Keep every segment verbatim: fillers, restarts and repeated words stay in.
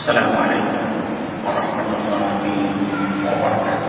Assalamualaikum warahmatullahi wabarakatuh.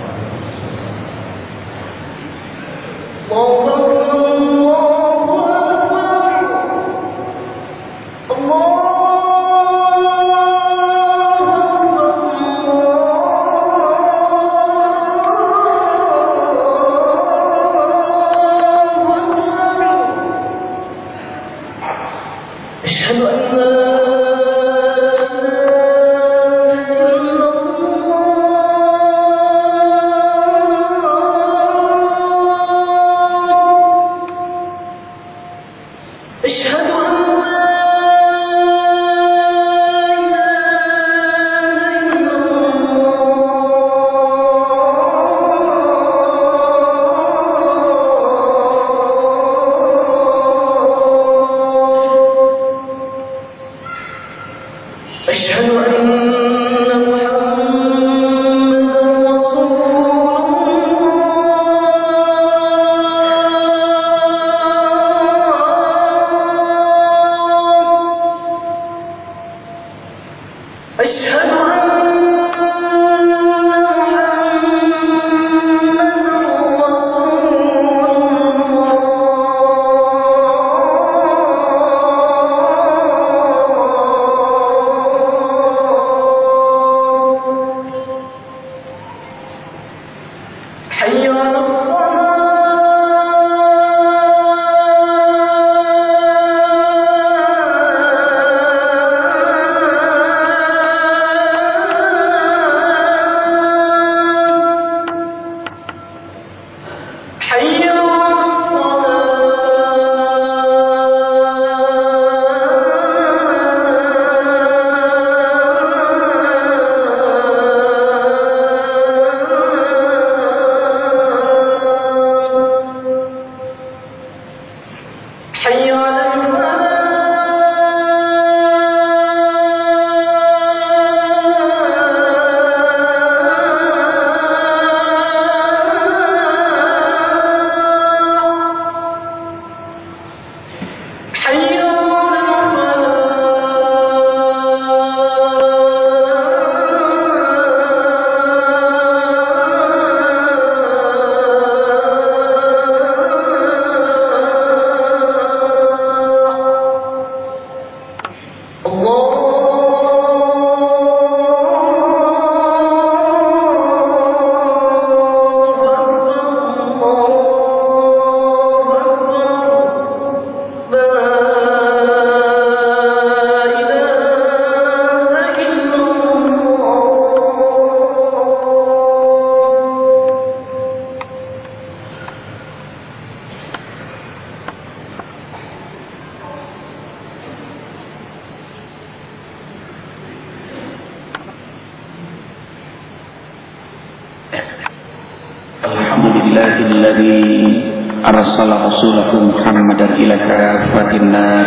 Arsala rasulahu Muhammadan ila kafatin nas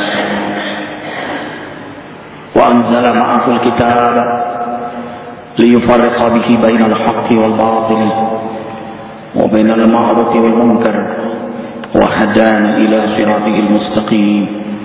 wa anzala ma'ahul kitab liyufarriqa bihi bainal haqqi wal batil wa bainal ma'rufi wal munkar wa hadana ila siratil mustaqim.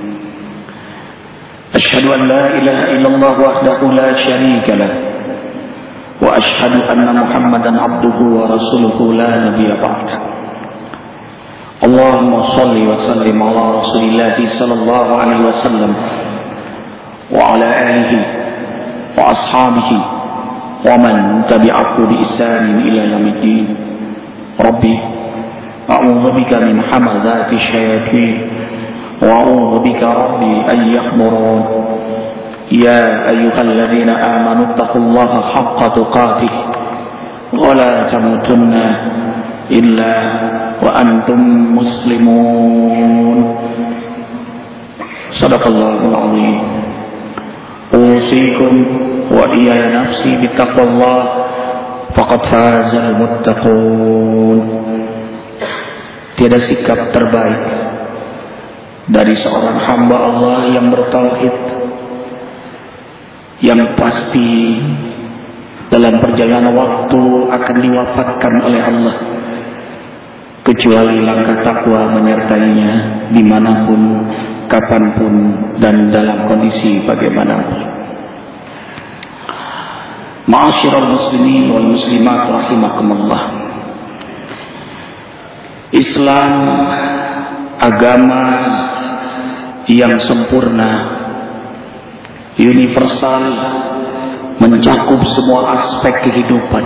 Asyhadu an la ilaha illallah wahdahu la syarika lah wa asyhadu anna Muhammadan abduhu wa rasuluhu la nabiyya ba'da. Allahumma salli wa sallim ala Rasulillah sallallahu alaihi wasallam wa ala alihi wa ashabihi wa man tabi'ahu bi ihsan ila yaumiddin. Rabbi a'udzu bika min hamazati syayatin wa a'udzu bika rabbi an yahdurun. Ya ayyuhalladzina amanu taqullaha haqqa tuqatih wa la tamutunna illa wa antum muslimun. Sadaqallahul azim. Usikum wa iyaya nafsi bittaqwallah faqad fazal muttaqun. Tiada sikap terbaik dari seorang hamba Allah yang bertauhid, yang pasti dalam perjalanan waktu akan diwafatkan oleh Allah, kecuali langkah takwa menyertainya dimanapun, kapanpun, dan dalam kondisi bagaimanapun. Ma'asyiral muslimin wal muslimat rahimakumullah. Islam agama yang sempurna, universal, mencakup semua aspek kehidupan.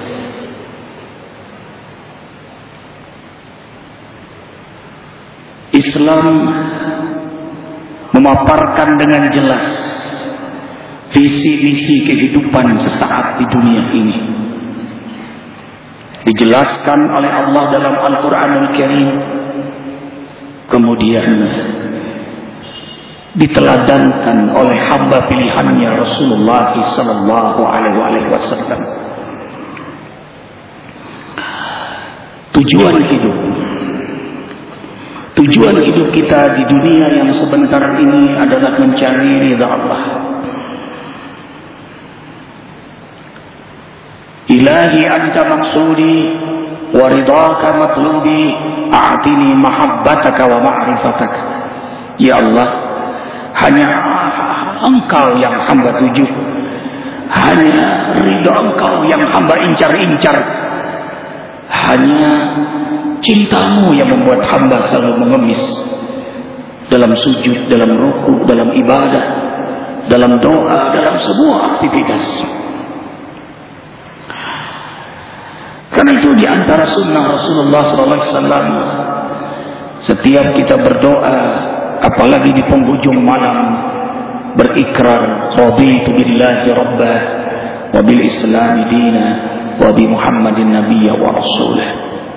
Islam memaparkan dengan jelas visi-misi kehidupan sesaat di dunia ini. Dijelaskan oleh Allah dalam Al-Quranul Karim, kemudian diteladankan oleh hamba pilihannya Rasulullah sallallahu alaihi wasallam. Tujuan hidup Tujuan hidup kita di dunia yang sebentar ini adalah mencari ridha Allah. Ilahi anta maksudi wa ridhaka matlubi, a'tini mahabbataka wa ma'rifataka. Ya Allah, hanya Engkau yang hamba tuju, hanya ridha Engkau yang hamba incar-incar, hanya cintamu yang membuat hamba selalu mengemis dalam sujud, dalam ruku, dalam ibadah, dalam doa, dalam semua aktivitas. Karena itu di antara sunnah Rasulullah sallallahu alaihi wasallam, setiap kita berdoa, apalagi di penghujung malam, berikrar raditu billahi rabba wa bil islam dina wa bi muhammadin nabiyya wa rasulah.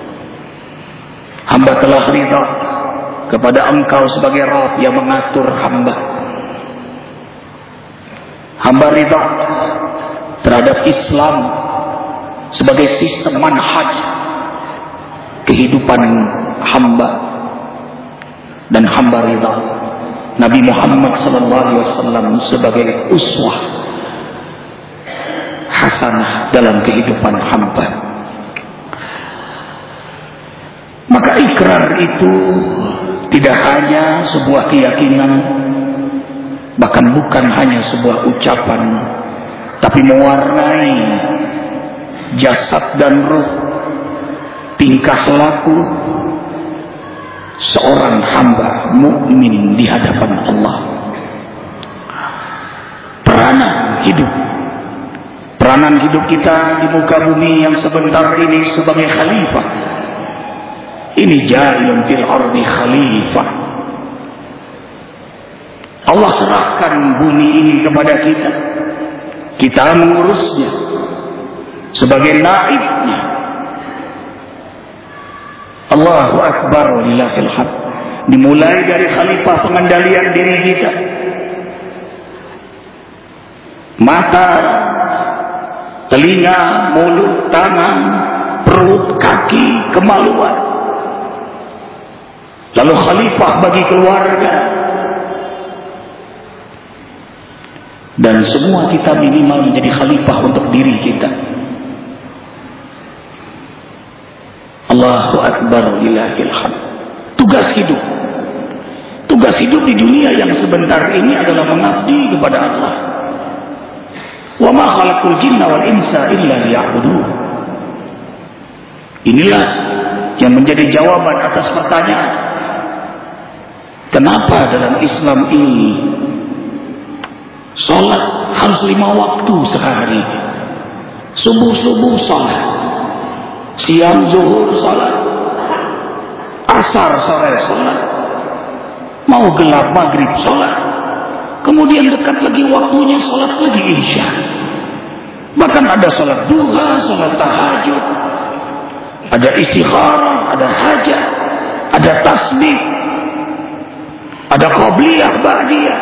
Hamba telah ridha kepada Engkau sebagai Rabb yang mengatur hamba. Hamba ridha terhadap Islam sebagai sistem manhaj kehidupan hamba, dan hamba ridha Nabi Muhammad sallallahu alaihi wasallam sebagai uswah hasanah dalam kehidupan hamba. Maka ikrar itu tidak hanya sebuah keyakinan, bahkan bukan hanya sebuah ucapan, tapi mewarnai jasad dan ruh, tingkah laku seorang hamba mukmin di hadapan Allah. Peranan hidup, peranan hidup kita di muka bumi yang sebentar ini sebagai khalifah. Ini ja'ilun fil ardi khalifah. Allah serahkan bumi ini kepada kita, kita mengurusnya sebagai naibnya. Allahu Akbar walillahil hamd. Dimulai dari khalifah pengendalian diri kita, mata, telinga, mulut, tangan, perut, kaki, kemaluan. Lalu khalifah bagi keluarga, dan semua kita minimal menjadi khalifah untuk diri kita. Allahu Akbar lillahil hamd. Tugas hidup, tugas hidup di dunia yang sebentar ini adalah mengabdi kepada Allah. Wa ma khalaqul jinna wal insa illa liya'budun. Inilah yang menjadi jawaban atas pertanyaan, kenapa dalam Islam ini sholat harus lima waktu sehari? Subuh-subuh sholat, siang zuhur sholat, asar sore sholat, mau gelap maghrib sholat, kemudian dekat lagi waktunya sholat lagi isya. Bahkan ada sholat duha, sholat tahajud, ada istikharah, ada hajat, ada tasbih, ada qabliyah, ba'diyah,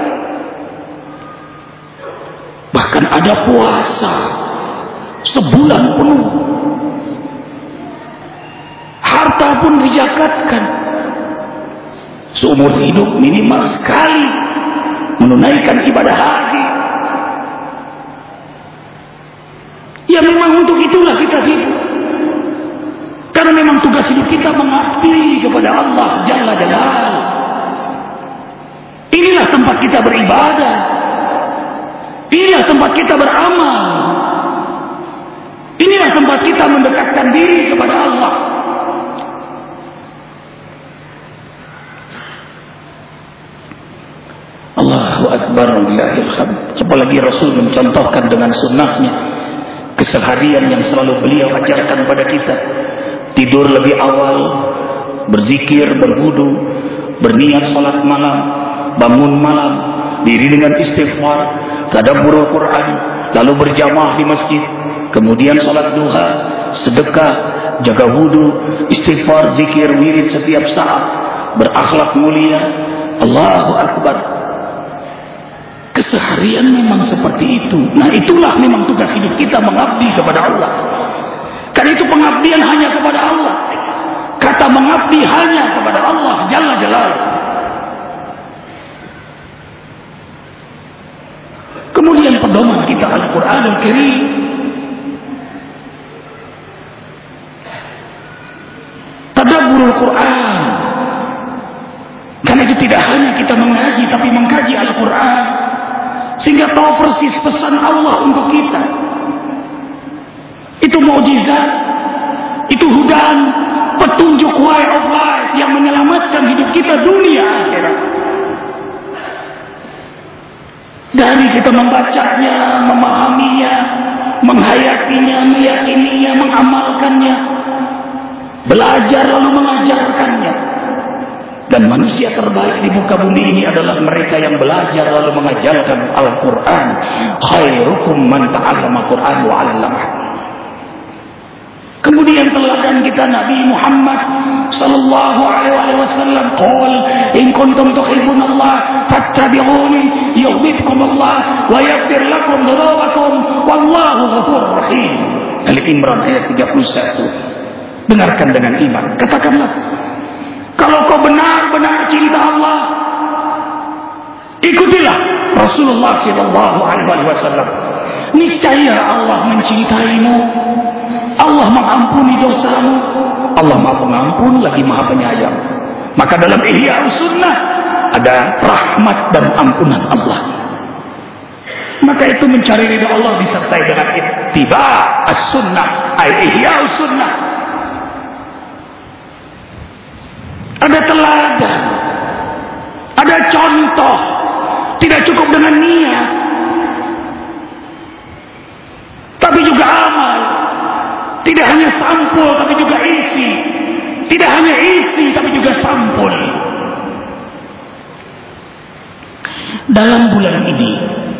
bahkan ada puasa sebulan penuh. Harta pun dizakatkan. Seumur hidup minimal sekali menunaikan ibadah haji. Ya memang untuk itulah kita hidup, karena memang tugas hidup kita mengabdi kepada Allah Jalla Jalaluhu. Inilah tempat kita beribadah, inilah tempat kita beramal. Inilah tempat kita mendekatkan diri kepada Allah. Allahu Akbar, lillahil hamd. Apalagi Rasul mencontohkan dengan sunnahnya keseharian yang selalu beliau ajarkan pada kita. Tidur lebih awal, berzikir, berwudu, berniat salat malam, bangun malam, diri dengan istighfar, tadabbur Al-Quran, lalu berjamaah di masjid, kemudian salat duha, sedekah, jaga wudu, istighfar, zikir, wirid setiap saat, berakhlak mulia. Allahu Akbar. Keseharian memang seperti itu. Nah, itulah memang tugas hidup kita, mengabdi kepada Allah. Karena itu pengabdian hanya kepada Allah. Kata mengabdi hanya kepada Allah Jalla Jalaluhu. Kemudian pedoman kita Al-Quran Al-Karim. Tadabburul Quran. Karena itu tidak hanya kita mengaji, tapi mengkaji Al-Quran, sehingga tahu persis pesan Allah untuk kita. Itu mukjizat, itu hudan, petunjuk way of life yang menyelamatkan hidup kita dunia akhirat. Dari kita membacanya, memahaminya, menghayatinya, meyakininya, mengamalkannya, belajar lalu mengajarkannya. Dan manusia terbaik di muka bumi ini adalah mereka yang belajar lalu mengajarkan Al-Quran. Khairukum man ta'allama Quran wa 'allamah. Kemudian teladan kita Nabi Muhammad sallallahu alaihi wasallam, qul in kuntum tuhibbunallah fattabi'uni yuhibbukum Allah wa yaghfir lakum dhunubakum wallahu ghafurur rahim. Ali Imran ayat tiga puluh satu. Dengarkan dengan iman. Katakanlah, kalau kau benar-benar cinta Allah, ikutilah Rasulullah sallallahu alaihi wasallam. Niscaya Allah mencintaimu, Allah mengampuni dosamu, Allah Maha Pengampun lagi Maha Penyayang. Maka dalam Ihya Sunnah ada rahmat dan ampunan Allah. Maka itu mencari ridha Allah disertai dengan ittiba as-sunnah, ay Ihya Sunnah. Ada teladan, ada contoh. Tidak cukup dengan niat, tapi juga amal. Tidak hanya sampul, tapi juga isi. Tidak hanya isi, tapi juga sampul. Dalam bulan ini,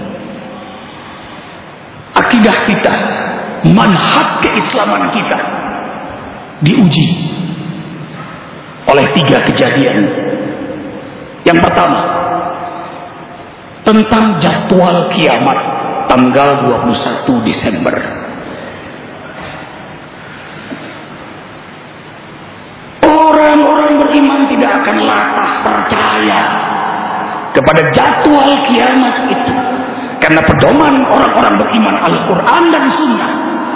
akidah kita, manhaj keislaman kita diuji oleh tiga kejadian. Yang pertama, tentang jadwal kiamat tanggal dua puluh satu Desember. Orang-orang beriman tidak akan latah percaya kepada jadwal kiamat itu, karena pedoman orang-orang beriman Al-Quran dan Sunnah.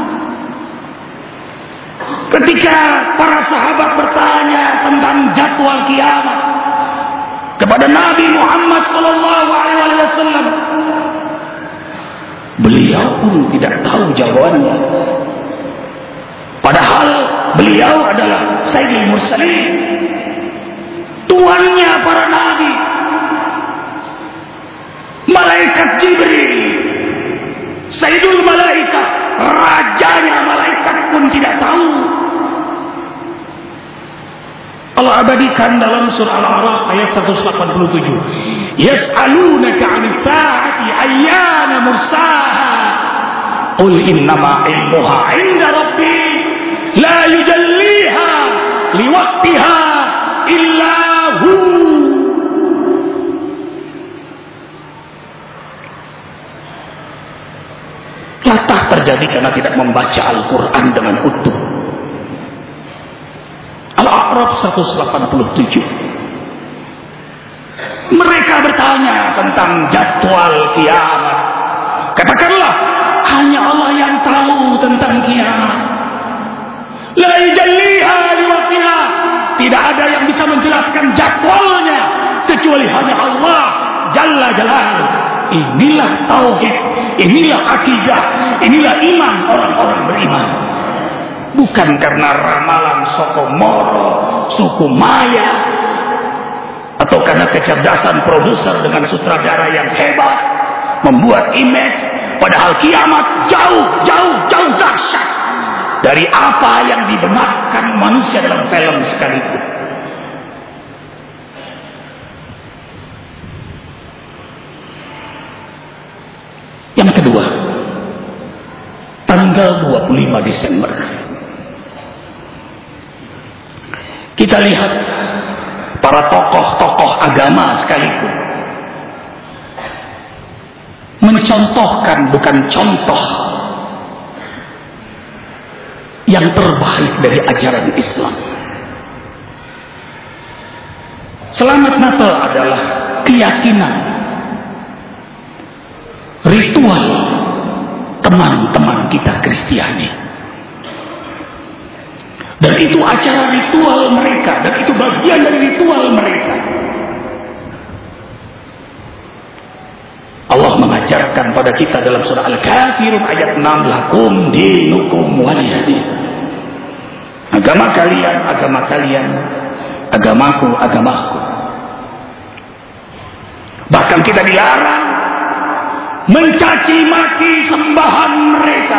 Ketika para sahabat bertanya tentang jadwal kiamat kepada Nabi Muhammad sallallahu alaihi wasallam, beliau pun tidak tahu jawabannya. Padahal beliau adalah Sayyidul Mursalin, tuannya para nabi, malaikat Jibril, Sayyidul Malaikat, rajanya malaikat pun tidak tahu. Allah abadikan dalam surah Al-A'raf ayat seratus delapan puluh tujuh. Yas'alunaka 'anis sa'ati ayyana mursaha. Qul innama 'ilmuha 'inda rabbi la yujalliha liwaqtiha illa hu. Latah terjadi karena tidak membaca Al-Quran dengan utuh. Al-A'raf seratus delapan puluh tujuh. Mereka bertanya tentang jadwal kiamat. Katakanlah, hanya Allah yang tahu tentang kiamat. La yujalliha liwaqtiha. Tidak ada yang bisa menjelaskan jadwalnya kecuali hanya Allah Jalla Jalaluhu. inilah tauhid, inilah akidah, inilah iman orang-orang beriman. Bukan karena ramalan Sokomoro, suku Maya, atau karena kecerdasan produser dengan sutradara yang hebat membuat image, padahal kiamat jauh, jauh, jauh dahsyat dari apa yang dibenarkan manusia dalam film sekalipun. Yang kedua, tanggal dua puluh lima Desember kita lihat para tokoh-tokoh agama sekalipun mencontohkan, bukan contoh yang terbaik dari ajaran Islam. Selamat Natal adalah keyakinan, ritual teman-teman kita Kristiani. Dan itu acara ritual mereka, dan itu bagian dari ritual mereka. Allah mengajarkan pada kita dalam surah Al-Kafirun ayat enam, lakum dinukum waliyadin. Agama kalian, agama kalian, agamaku, agamaku. Bahkan kita dilarang mencaci maki sembahan mereka.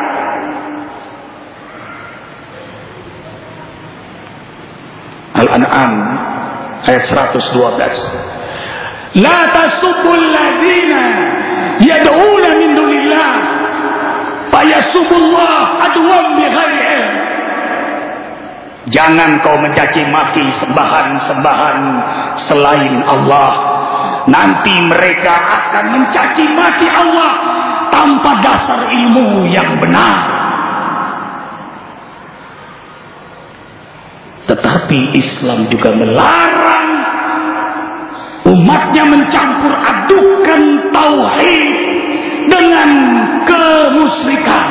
Al-An'am ayat seratus dua belas. La tasubbul ladzina yad'una min dunillah fayasubbullah adwan bighairi ilm. Jangan kau mencaci maki sembahan-sembahan selain Allah. Nanti mereka akan mencaci maki Allah tanpa dasar ilmu yang benar. Tetapi Islam juga melarang umatnya mencampur adukan tauhid dengan kemusyrikan.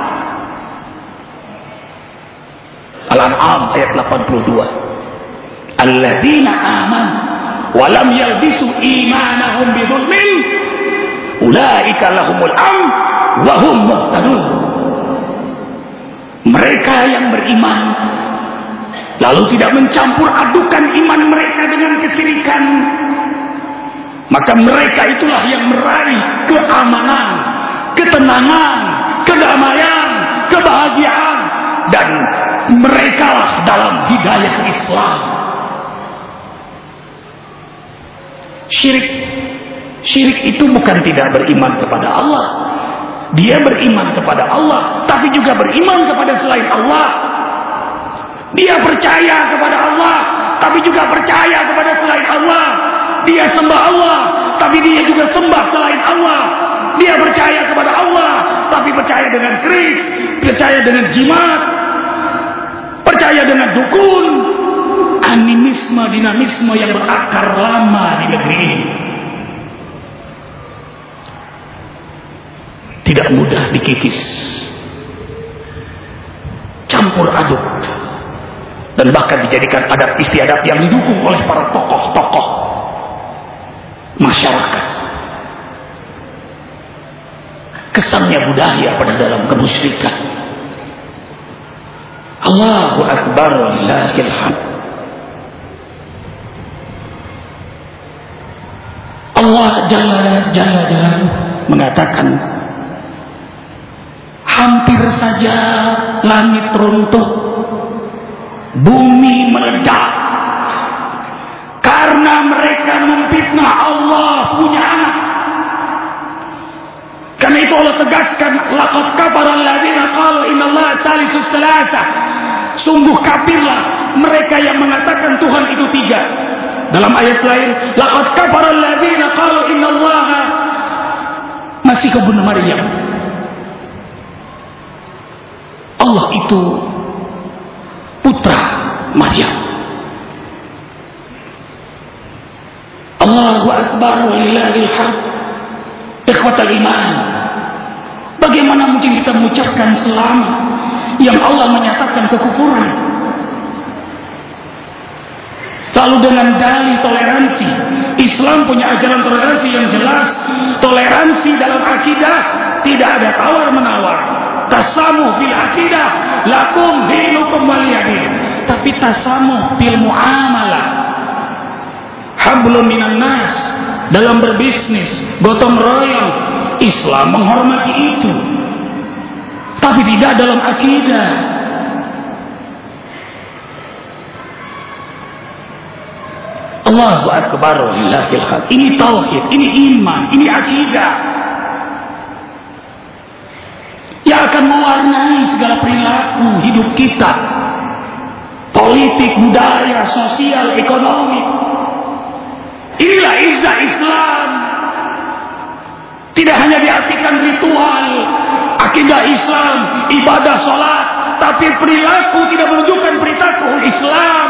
Al-An'am ayat delapan puluh dua. Alladzina amanu wa lam yalbisu imanahum bidzulmin ulaika lahumul amn wa hum muhtadun. Mereka yang beriman lalu tidak mencampur adukan iman mereka dengan kesyirikan, maka mereka itulah yang meraih keamanan, ketenangan, kedamaian, kebahagiaan, dan mereka lah dalam hidayah Islam. Syirik, syirik itu bukan tidak beriman kepada Allah. Dia beriman kepada Allah, tapi juga beriman kepada selain Allah. Dia percaya kepada Allah, tapi juga percaya kepada selain Allah. Dia sembah Allah, tapi dia juga sembah selain Allah. Dia percaya kepada Allah, tapi percaya dengan keris, percaya dengan jimat, percaya dengan dukun. Animisme, dinamisme yang berakar lama di negeri ini. Tidak mudah dikikis, campur aduk, dan bahkan dijadikan adat istiadat yang didukung oleh para tokoh-tokoh masyarakat. Kesannya budaya pada dalam kemusyrikan. Allahu Akbar walillahil hamd. Allah Jalla Jalla Jalla mengatakan, hampir saja langit runtuh, bumi meledak, karena mereka memfitnah Allah punya anak. Karena itu Allah tegaskan, laqad kafara alladziina qalu innallaha tsalisus tsalatsa. Sungguh kafirlah mereka yang mengatakan Tuhan itu tiga. Dalam ayat lain, laqad kafara alladziina qalu innallaha Masih ibnu Maryam. Allah itu putra Maryam. Allahu Akbar walillahil hamd. Ikhwatal iman, bagaimana mungkin kita mengucapkan selamat yang Allah menyatakan kekufuran? Lalu dengan dalih toleransi, Islam punya ajaran toleransi yang jelas. Toleransi dalam akidah, tidak ada tawar-menawar. Tasamuh fil akidah, lakum dinukum waliyadin. Tapi tasamuh fil muamalah, hablum minan nas, dalam berbisnis, gotong royong, Islam menghormati itu. Tapi tidak dalam akidah. Allahu akbar lillahil hamd. Ini tauhid, ini iman, ini akidah yang akan mewarnai segala perilaku hidup kita. Politik, budaya, sosial, ekonomi. Inilah izzah Islam. Tidak hanya diartikan ritual, akidah Islam, ibadah salat, tapi perilaku tidak menunjukkan perilaku Islam.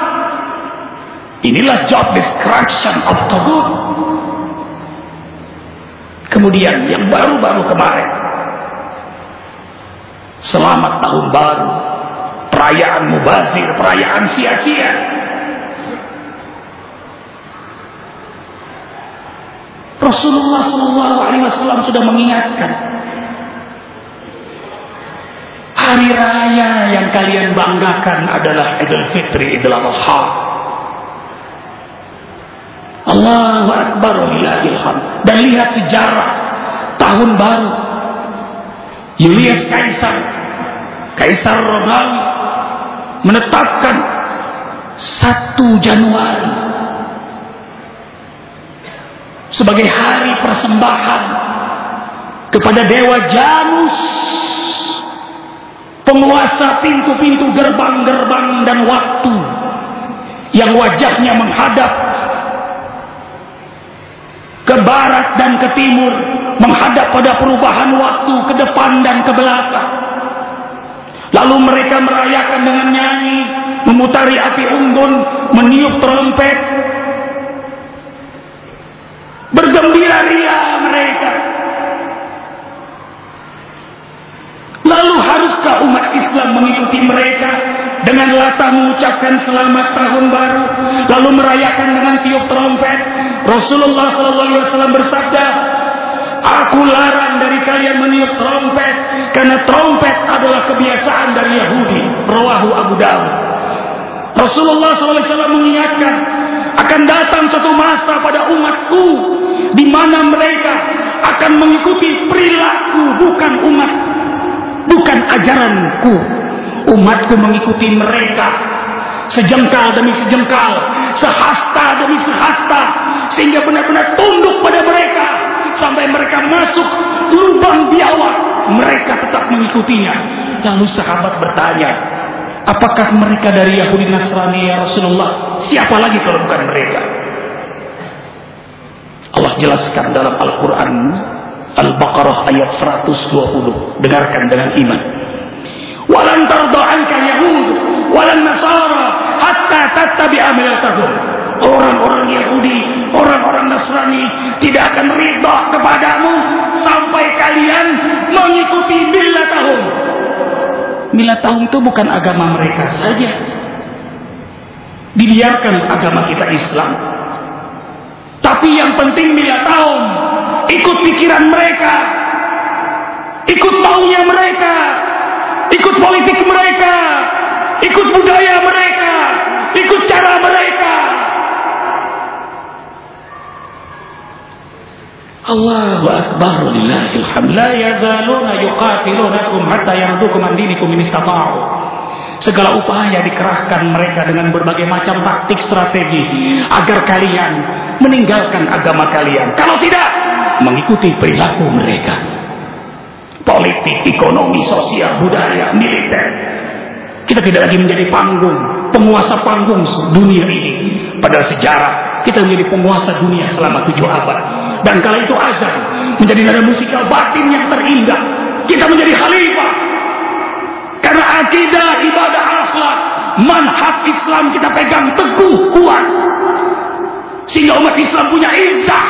Inilah job description of Taghut. Kemudian yang baru-baru kemarin, selamat tahun baru, perayaan mubazir, perayaan sia-sia. Rasulullah Shallallahu Alaihi Wasallam sudah mengingatkan, hari raya yang kalian banggakan adalah Idul Fitri, Idul Adha. Allahu Akbar walillahil hamd. Dan lihat sejarah tahun baru, Julius Kaisar, Kaisar Romawi menetapkan satu Januari sebagai hari persembahan kepada Dewa Janus, penguasa pintu-pintu gerbang-gerbang dan waktu, yang wajahnya menghadap ke barat dan ke timur, menghadap pada perubahan waktu ke depan dan ke belakang. Lalu mereka merayakan dengan nyanyi, memutari api unggun, meniup trompet, bergembira ria mereka. Lalu haruskah umat Islam mengikuti mereka dengan latah mengucapkan selamat tahun baru, lalu merayakan dengan tiup trompet? Rasulullah shallallahu alaihi wasallam bersabda, aku larang dari kalian meniup trompet, karena trompet adalah kebiasaan dari Yahudi. Rawahu Abu Dawud. Rasulullah shallallahu alaihi wasallam mengingatkan, akan datang satu masa pada umatku di mana mereka akan mengikuti perilaku, bukan umat, bukan ajaranku. Umatku mengikuti mereka sejengkal demi sejengkal, sehasta demi sehasta, sehingga benar-benar tunduk pada mereka sampai mereka masuk lubang biawak, mereka tetap mengikutinya. Lalu sahabat bertanya, apakah mereka dari Yahudi Nasrani ya Rasulullah? Siapa lagi kalau bukan mereka? Allah jelaskan dalam Al-Quran Al-Baqarah ayat seratus dua puluh. Dengarkan dengan iman. Walan tarda anka Yahud walan Nasara hatta tattabi'a millatahum. Orang-orang Yahudi, orang-orang Nasrani tidak akan ridha kepadamu sampai kalian mengikuti millatahum. Millatahum itu bukan agama mereka saja. Dibiarkan agama kita Islam, tapi yang penting millatahum, ikut pikiran mereka, ikut maunya mereka, ikut politik mereka, ikut budaya mereka, ikut cara mereka. Allahu akbar lillahil hamd. La yazaluna yuqatilunakum hatta yardukum an dinikum in istata'u. Segala upaya dikerahkan mereka dengan berbagai macam taktik strategi agar kalian meninggalkan agama kalian. Kalau tidak, mengikuti perilaku mereka. Politik, ekonomi, sosial, budaya, militer. Kita tidak lagi menjadi panggung, penguasa panggung dunia ini. Pada sejarah, kita menjadi penguasa dunia selama tujuh abad. Dan kala itu azan menjadi nada musikal batin yang terindah. Kita menjadi khalifah. Karena akidah, ibadah, akhlak, manhaj Islam kita pegang teguh, kuat. Sehingga umat Islam punya izzah.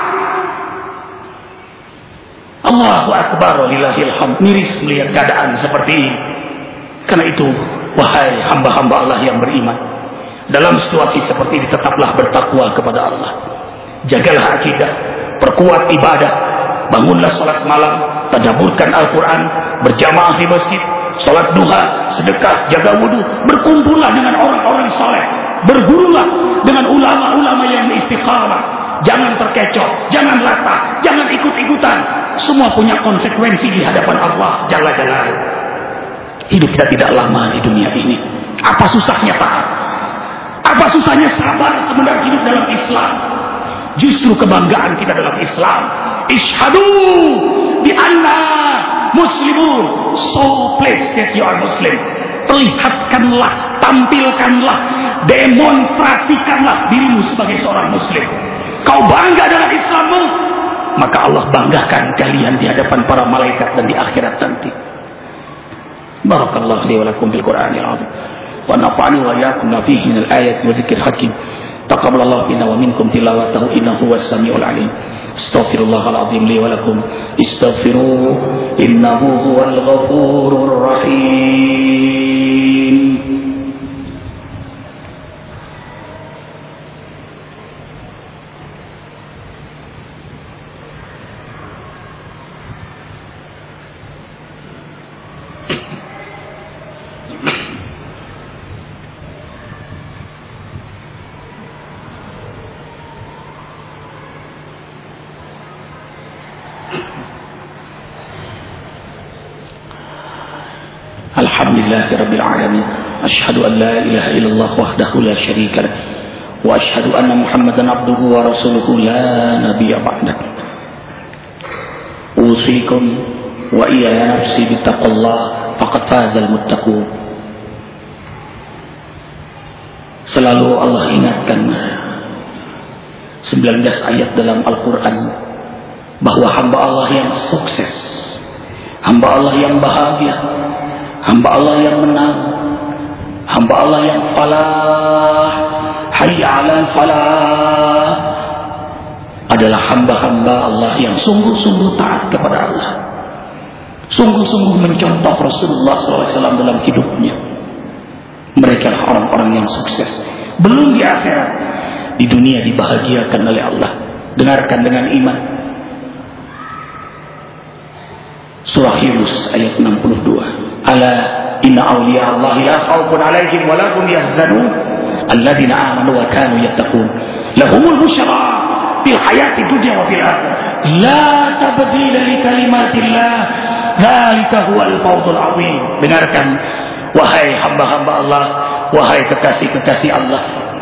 Allahu akbar walillahil hamd. Miris melihat keadaan seperti ini. Karena itu, wahai hamba-hamba Allah yang beriman, Dalam situasi seperti ini tetaplah bertakwa kepada Allah. Jagalah akidah, perkuat ibadah, bangunlah salat malam, tadabburkan Al-Quran, berjamaah di masjid, salat duha, sedekah, jaga wudu, berkumpullah dengan orang-orang saleh, bergurulah dengan ulama-ulama yang istiqamah. Jangan terkecoh, jangan latah, jangan ikut-ikutan. Semua punya konsekuensi di hadapan Allah Jalla Jalaluhu. Hidup kita tidak lama di dunia ini. Apa susahnya taat? Apa susahnya sabar sebenarnya hidup dalam Islam? Justru kebanggaan kita dalam Islam. Ishhadu bi anna muslimun. So please that you are Muslim. Perlihatkanlah, tampilkanlah, demonstrasikanlah dirimu sebagai seorang Muslim. Kau bangga dengan Islammu, maka Allah banggakan kalian di hadapan para malaikat dan di akhirat nanti. Barakallahu li wa lakum bil Qur'anil azim. Wa nafa'ani wa iyyakum fihi minal ayati wa dzikril hakim. Taqabbalallahu minna wa minkum tilawatahu innahu huwas samiul alim. Astaghfirullahal azim li wa lakum. Istaghfiruhu innahu huwal ghafurur rahim. Alhamdulillahi Rabbil Alamin. Ashhadu an la ilaha illallah wahdahu la syarika lah. Wa ashhadu anna Muhammadan abduhu wa rasuluhu la nabiyya ba'dah. Usikum wa iyaya nafsi bittaqullah faqad fazal muttaqun. Selalu Allah ingatkan sembilan belas ayat dalam Al-Quran bahwa hamba Allah yang sukses, hamba Allah yang bahagia, hamba Allah yang menang, hamba Allah yang falah, hayya 'alal falah, adalah hamba-hamba Allah yang sungguh-sungguh taat kepada Allah, sungguh-sungguh mencontoh Rasulullah shallallahu alaihi wasallam dalam hidupnya. Mereka adalah orang-orang yang sukses. Belum di akhirat, di dunia dibahagiakan oleh Allah. Dengarkan dengan iman. Surah Yunus ayat enam puluh dua. Ala inna awliya Allah la khawfun alaihim wa la hum yahzanun alladzina amanu wa kanu yattaqun lahumul busyra fil hayati dunya wa fil akhirah la tabdila li kalimatillah dzalika huwal fawzul azim. Dengarkan wahai hamba-hamba Allah, wahai kekasih-kekasih Allah,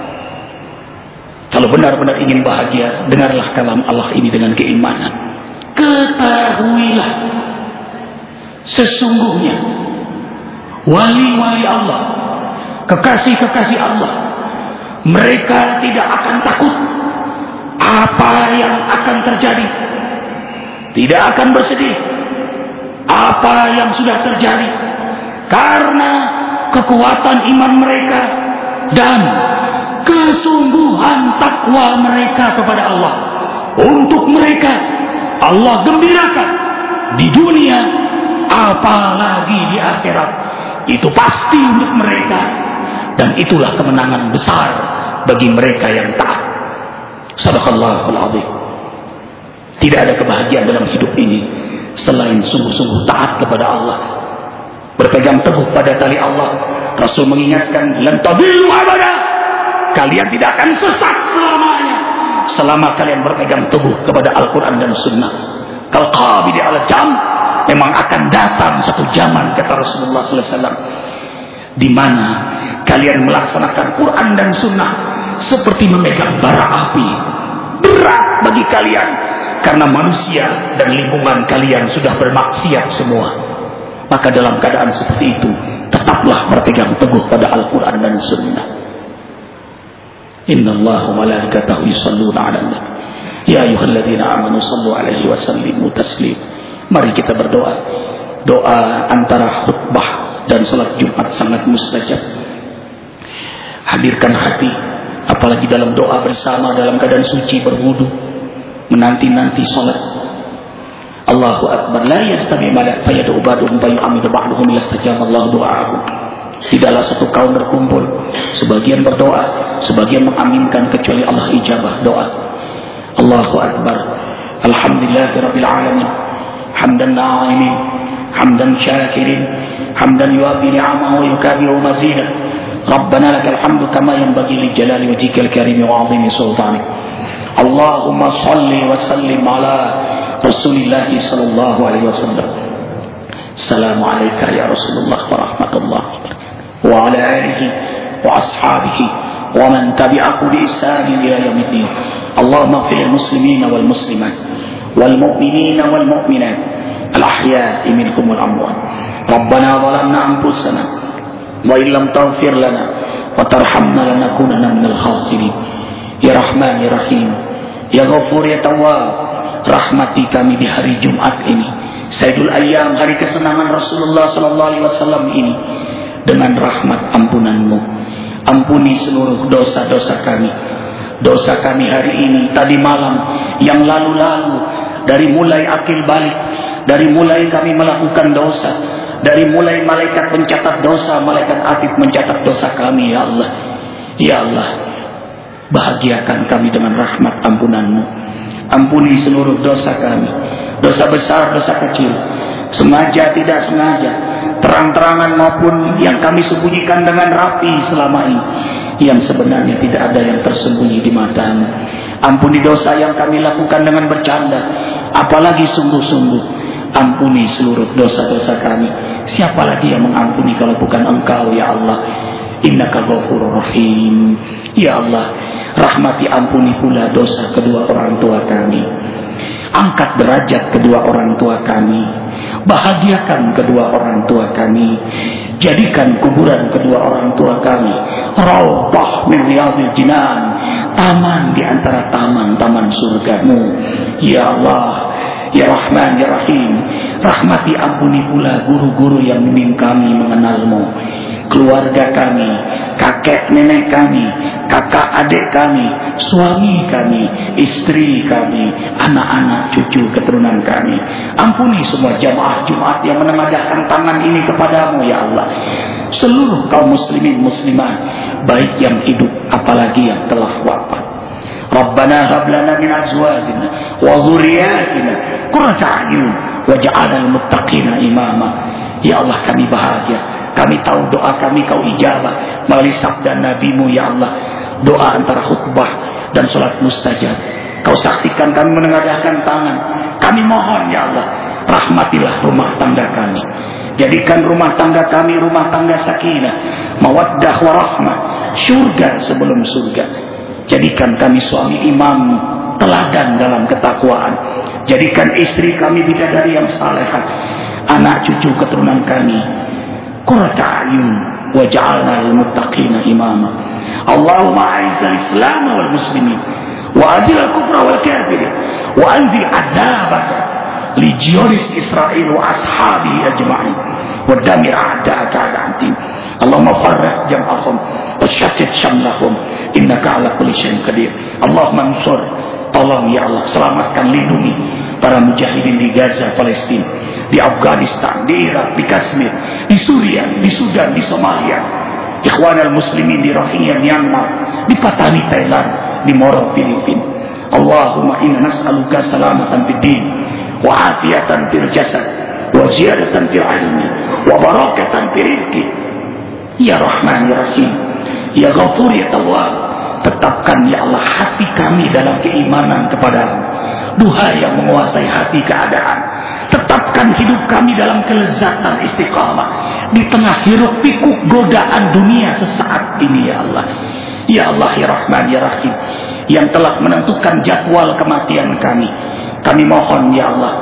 kalau benar-benar ingin bahagia, dengarlah kalam Allah ini dengan keimanan. Ketahuilah sesungguhnya wali-wali Allah, kekasih-kekasih Allah, mereka tidak akan takut apa yang akan terjadi, tidak akan bersedih apa yang sudah terjadi, karena kekuatan iman mereka dan kesungguhan takwa mereka kepada Allah. Untuk mereka Allah gembirakan di dunia, apalagi di akhirat. Itu pasti untuk mereka, dan itulah kemenangan besar bagi mereka yang taat. Sadaqallahul azim. Tidak ada kebahagiaan dalam hidup ini selain sungguh-sungguh taat kepada Allah, berpegang teguh pada tali Allah. Rasul mengingatkan, lan tadillu abada, kalian tidak akan sesat selamanya selama kalian berpegang teguh kepada Al-Quran dan Sunnah. Kal qabidi ala jam, memang akan datang satu zaman, kata Rasulullah sallallahu alaihi wasallam, di mana kalian melaksanakan Quran dan Sunnah seperti memegang bara api. Berat bagi kalian karena manusia dan lingkungan kalian sudah bermaksiat semua. Maka dalam keadaan seperti itu, tetaplah berpegang teguh pada Al-Quran dan Sunnah. Inna Allah wa malaikatahu yusalluna 'alan nabi ya ayyuhalladzina amanu sallu 'alaihi wa sallimu taslima. Mari kita berdoa. Doa antara khutbah dan salat Jumat sangat mustajab. Hadirkan hati, apalagi dalam doa bersama dalam keadaan suci berwudu, menanti-nanti salat. Allahu akbar, la yastami malak fayad'u ba'duhum fa yu'amidu ba'duhum yastajab Allah du'a'ahum. Tidaklah satu kaum berkumpul, sebagian berdoa, sebagian mengaminkan, kecuali Allah ijabah doa. Allahu Akbar. Alhamdulillahirabbil alamin. Hamdan na'imin, hamdan syakirin, hamdan yuwafi ni'amahu wa yukafi'u mazidah. Rabbana lakal hamdu kama yanbaghi li jalali wajhikal karim wa 'azimi sultanik. Allahumma shalli wa sallim ala Rasulillah sallallahu alaihi wasallam. Assalamu alayka ya Rasulullah wa rahmatullah wa ala alihi wa ashabihi wa man tabi'ahu bi ihsan ila yaumiddin. Allahumma ighfir lil muslimina wal muslimat wal mu'minina wal mu'minat al ahya'i minhum wal amwat. Rabbana zalamna anfusana wa illam taghfir lana wa tarhamna lanakunanna minal khasirin. Ya Rahman ya Rahim, ya Ghafur ya Tawwab, rahmati kami di hari Jumat ini, Sayyidul Ayyam, hari kesenangan Rasulullah sallallahu alaihi wasallam ini, dengan rahmat ampunanmu. Ampuni seluruh dosa-dosa kami. Dosa kami hari ini, tadi malam, yang lalu-lalu, dari mulai akil balik, dari mulai kami melakukan dosa, dari mulai malaikat mencatat dosa, malaikat atid mencatat dosa kami, ya Allah. Ya Allah, bahagiakan kami dengan rahmat ampunanmu. Ampuni seluruh dosa kami, dosa besar, dosa kecil, sengaja tidak sengaja, terang-terangan maupun yang kami sembunyikan dengan rapi selama ini, yang sebenarnya tidak ada yang tersembunyi di matamu. Ampuni dosa yang kami lakukan dengan bercanda, apalagi sungguh-sungguh. Ampuni seluruh dosa-dosa kami. Siapa lagi yang mengampuni kalau bukan Engkau, ya Allah? Innaka Ghafurur Rahim. Ya Allah, rahmati, ampuni pula dosa kedua orang tua kami. Angkat derajat kedua orang tua kami. Bahagiakan kedua orang tua kami. Jadikan kuburan kedua orang tua kami Raudhah min riyadil jinan, taman di antara taman-taman surgamu. Ya Allah, ya Rahman ya Rahim, rahmati, ampuni pula guru-guru yang membimbing kami mengenalmu, keluarga kami, kakek nenek kami, kakak adik kami, suami kami, istri kami, anak-anak, cucu keturunan kami. Ampuni semua jamaah Jumat yang menengadahkan tangan ini kepadamu, ya Allah. Seluruh kaum muslimin muslimat, baik yang hidup apalagi yang telah wafat. Rabbana hab lana min azwajina wa dhurriyyatina qurrata a'yun waj'alna lil muttaqina imama. Ya Allah, kami bahagia. Kami tahu doa kami Kau ijabah melalui sabda Nabi-Mu, ya Allah. Doa antara khutbah dan salat mustajab. Kau saksikan kami menengadahkan tangan. Kami mohon, ya Allah, rahmatilah rumah tangga kami. Jadikan rumah tangga kami rumah tangga sakinah, mawaddah warahmah, syurga sebelum surga. Jadikan kami suami imam, teladan dalam ketakwaan. Jadikan istri kami bidadari yang salehah, anak cucu keturunan kami qurrata a'yun waj'alna lil muttaqina imama. Allahumma a'izzal Islam wal muslimin wa adil al-kufra wal kafirin wa anzil azabaka li jiyuris Israil wa ashabihi ajma'in wa damir a'da'aka a'da'atin. Allahumma farrih jam'ahum wa shattit shamlahum innaka ala kulli syai'in qadir. Allahumma ansur, tolong ya Allah, selamatkan, lindungi para mujahidin di Gaza, Palestina, di Afghanistan, di Irak, di Kashmir, di Suriah, di Sudan, di Somalia, ikhwanal muslimin di Rohingya, Myanmar, di Patani, Thailand, di Moro, Filipina. Allahumma inna nas'aluka salamatan fid din wa afiyatan fil jasad wa ziyadatan fil ilmi wa barakatan fil rizqi. Ya Rahman ya Rahim, ya Ghafur ya Tawwab, tetapkan ya Allah hati kami dalam keimanan kepadamu. Duha yang menguasai hati keadaan, tetapkan hidup kami dalam kelezatan istiqamah di tengah hiruk pikuk godaan dunia sesaat ini, ya Allah. Ya Allah ya Rahman ya Rahim, yang telah menentukan jadwal kematian kami, kami mohon ya Allah,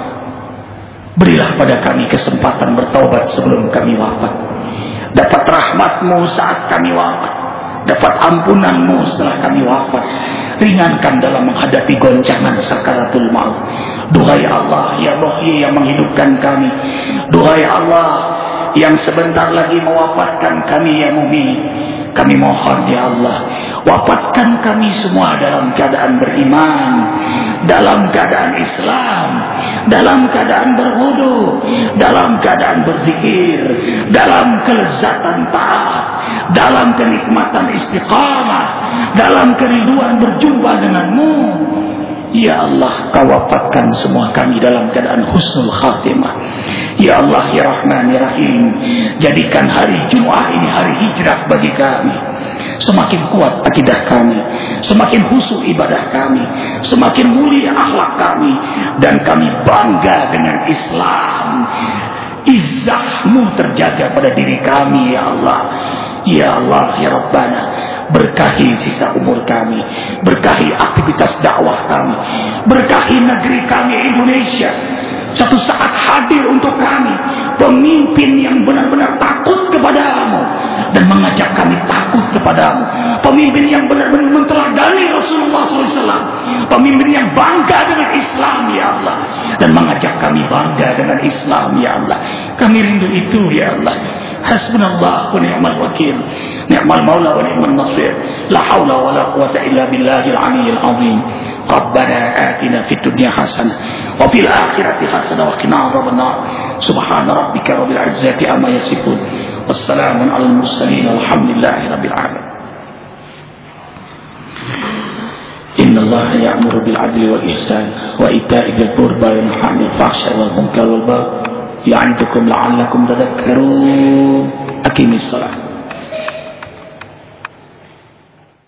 berilah pada kami kesempatan bertaubat sebelum kami wafat, dapat rahmat-Mu saat kami wafat, dapat ampunan-Mu setelah kami wafat. Ringankan dalam menghadapi goncangan sakaratul maut. Doa ya Allah, ya Muhyi yang menghidupkan kami. Doa ya Allah yang sebentar lagi mewafatkan kami, ya Mumit. Kami mohon ya Allah, wafatkan kami semua dalam keadaan beriman, dalam keadaan Islam, dalam keadaan berwudu, dalam keadaan berzikir, dalam kelezatan taat, dalam kenikmatan istiqamah, dalam kerinduan berjumpa denganmu. Ya Allah, kau wafatkan semua kami dalam keadaan husnul khatimah. Ya Allah, ya Rahman, ya Rahim, jadikan hari Jumat ini hari hijrah bagi kami. Semakin kuat akidah kami, semakin khusyuk ibadah kami, semakin mulia akhlak kami, dan kami bangga dengan Islam. Izzahmu terjaga pada diri kami, ya Allah. Ya Allah, ya Rabbana, berkahi sisa umur kami, berkahi aktivitas dakwah kami, berkahi negeri kami Indonesia. Satu saat hadir untuk kami pemimpin yang benar-benar takut kepadamu dan mengajak kami takut kepadamu, pemimpin yang benar-benar menteladani Rasulullah shallallahu alaihi wasallam, pemimpin yang bangga dengan Islam, ya Allah, dan mengajak kami bangga dengan Islam, ya Allah. Kami rindu itu, ya Allah. Hasbunallah wa ni'mal wakil, ni'mal maula wa ni'mal nasir, la haula wa la quwata illa billahil aliyyil azim. Rabbana atina fid dunya hasanah wa fil akhirati hasanah wa qina adzabannar. Subhana rabbika rabbil izzati amma yasifun, wassalamun alal mursalin, walhamdulillahi rabbil alamin. Inna Allaha ya'muru bil 'adli wal ihsan wa ita'i dzil qurba wa yanha 'anil fahsya'i wal munkari wal baghi ya'idukum la'allakum tadhakkarun. Aqimis shalah.